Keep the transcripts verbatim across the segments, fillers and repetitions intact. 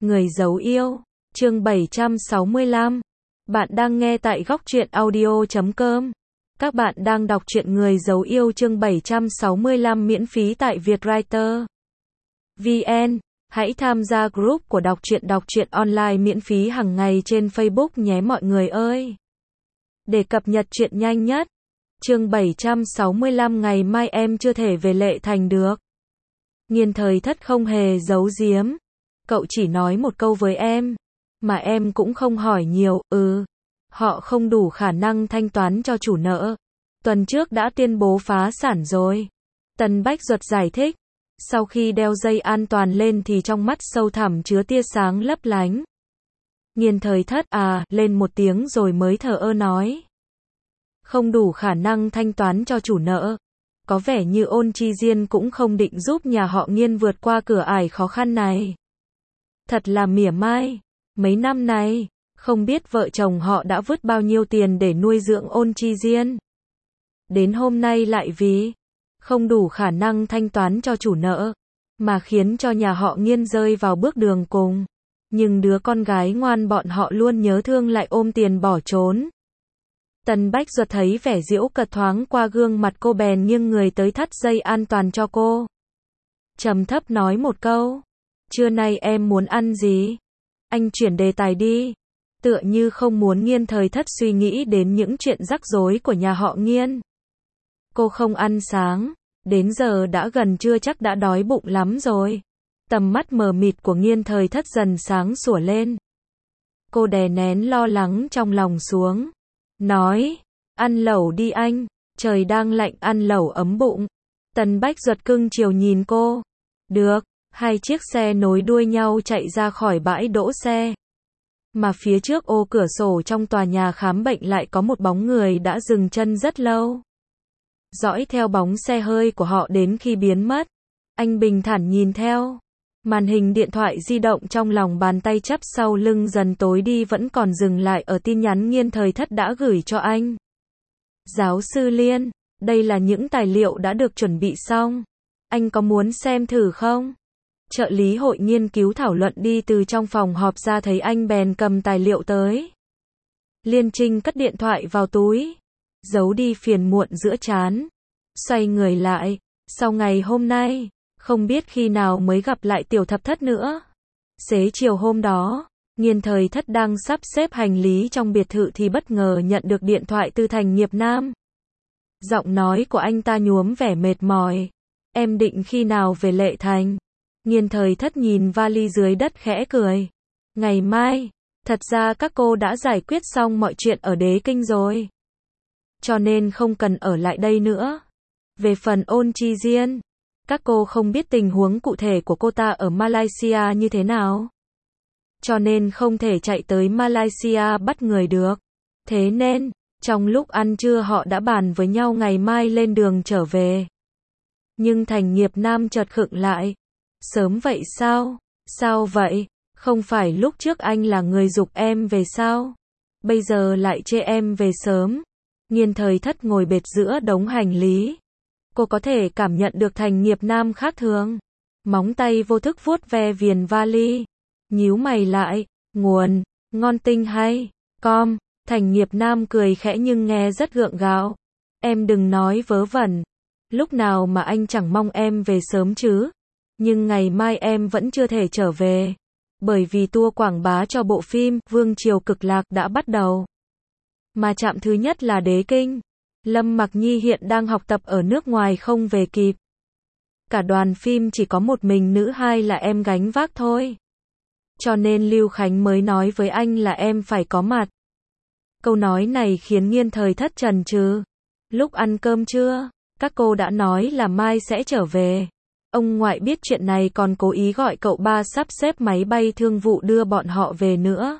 Người dấu yêu, chương bảy trăm sáu mươi lăm. Bạn đang nghe tại góc truyện audio chấm com. Các bạn đang đọc truyện Người dấu yêu chương bảy trăm sáu mươi lăm miễn phí tại Vietwriter vê en. Hãy tham gia group của đọc truyện đọc truyện online miễn phí hàng ngày trên Facebook nhé mọi người ơi. Để cập nhật truyện nhanh nhất. Chương bảy trăm sáu mươi lăm ngày mai em chưa thể về Lệ Thành được. Nghiên Thời Thất không hề giấu giếm. Cậu chỉ nói một câu với em, mà em cũng không hỏi nhiều, ừ. Họ không đủ khả năng thanh toán cho chủ nợ. Tuần trước đã tuyên bố phá sản rồi. Tần Bách Duật giải thích. Sau khi đeo dây an toàn lên thì trong mắt sâu thẳm chứa tia sáng lấp lánh. Nghiên Thời Thất à, lên một tiếng rồi mới thờ ơ nói. Không đủ khả năng thanh toán cho chủ nợ. Có vẻ như Ôn Chi Diên cũng không định giúp nhà họ Nghiên vượt qua cửa ải khó khăn này. Thật là mỉa mai. Mấy năm nay, không biết vợ chồng họ đã vứt bao nhiêu tiền để nuôi dưỡng Ôn Chi Diên. Đến hôm nay lại vì không đủ khả năng thanh toán cho chủ nợ, mà khiến cho nhà họ Nghiên rơi vào bước đường cùng. Nhưng đứa con gái ngoan bọn họ luôn nhớ thương lại ôm tiền bỏ trốn. Tần Bách Duật thấy vẻ giễu cợt thoáng qua gương mặt cô bèn nghiêng người tới thắt dây an toàn cho cô. Trầm thấp nói một câu. Trưa nay em muốn ăn gì? Anh chuyển đề tài đi. Tựa như không muốn Nghiên Thời Thất suy nghĩ đến những chuyện rắc rối của nhà họ Nghiên. Cô không ăn sáng. Đến giờ đã gần trưa chắc đã đói bụng lắm rồi. Tầm mắt mờ mịt của Nghiên Thời Thất dần sáng sủa lên. Cô đè nén lo lắng trong lòng xuống. Nói, ăn lẩu đi anh, trời đang lạnh ăn lẩu ấm bụng. Tần Bách Duật cưng chiều nhìn cô. Được, hai chiếc xe nối đuôi nhau chạy ra khỏi bãi đỗ xe. Mà phía trước ô cửa sổ trong tòa nhà khám bệnh lại có một bóng người đã dừng chân rất lâu. Dõi theo bóng xe hơi của họ đến khi biến mất. Anh bình thản nhìn theo. Màn hình điện thoại di động trong lòng bàn tay chắp sau lưng dần tối đi vẫn còn dừng lại ở tin nhắn Nghiên Thời Thất đã gửi cho anh. Giáo sư Liên, đây là những tài liệu đã được chuẩn bị xong. Anh có muốn xem thử không? Trợ lý hội nghiên cứu thảo luận đi từ trong phòng họp ra thấy anh bèn cầm tài liệu tới. Liên Trinh cất điện thoại vào túi. Giấu đi phiền muộn giữa trán. Xoay người lại. Sau ngày hôm nay, không biết khi nào mới gặp lại Tiểu Thập Thất nữa. Xế chiều hôm đó, Nghiên Thời Thất đang sắp xếp hành lý trong biệt thự thì bất ngờ nhận được điện thoại từ Thành Nghiệp Nam. Giọng nói của anh ta nhuốm vẻ mệt mỏi. Em định khi nào về Lệ Thành? Nghiên Thời Thất nhìn vali dưới đất khẽ cười. Ngày mai, thật ra các cô đã giải quyết xong mọi chuyện ở Đế Kinh rồi. Cho nên không cần ở lại đây nữa. Về phần Ôn Chi Diên, các cô không biết tình huống cụ thể của cô ta ở Malaysia như thế nào. Cho nên không thể chạy tới Malaysia bắt người được. Thế nên, trong lúc ăn trưa họ đã bàn với nhau ngày mai lên đường trở về. Nhưng Thành Nghiệp Nam chợt khựng lại. Sớm vậy sao? Sao vậy? Không phải lúc trước anh là người giục em về sao? Bây giờ lại chê em về sớm. Nghiên Thời Thất ngồi bệt giữa đống hành lý. Cô có thể cảm nhận được Thành Nghiệp Nam khác thường. Móng tay vô thức vuốt ve viền vali. Nhíu mày lại. Nguồn, ngon tinh hay, com. Thành Nghiệp Nam cười khẽ nhưng nghe rất gượng gạo. Em đừng nói vớ vẩn. Lúc nào mà anh chẳng mong em về sớm chứ. Nhưng ngày mai em vẫn chưa thể trở về. Bởi vì tour quảng bá cho bộ phim Vương Triều Cực Lạc đã bắt đầu. Mà trạm thứ nhất là Đế Kinh. Lâm Mặc Nhi hiện đang học tập ở nước ngoài không về kịp. Cả đoàn phim chỉ có một mình nữ hai là em gánh vác thôi. Cho nên Lưu Khánh mới nói với anh là em phải có mặt. Câu nói này khiến Nghiên Thời Thất chần chừ. Lúc ăn cơm trưa, các cô đã nói là mai sẽ trở về. Ông ngoại biết chuyện này còn cố ý gọi cậu ba sắp xếp máy bay thương vụ đưa bọn họ về nữa.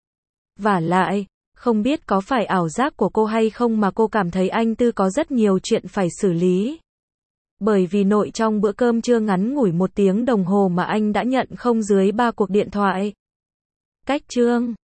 Vả lại, không biết có phải ảo giác của cô hay không mà cô cảm thấy anh Tư có rất nhiều chuyện phải xử lý. Bởi vì nội trong bữa cơm trưa ngắn ngủi một tiếng đồng hồ mà anh đã nhận không dưới ba cuộc điện thoại. Cách chương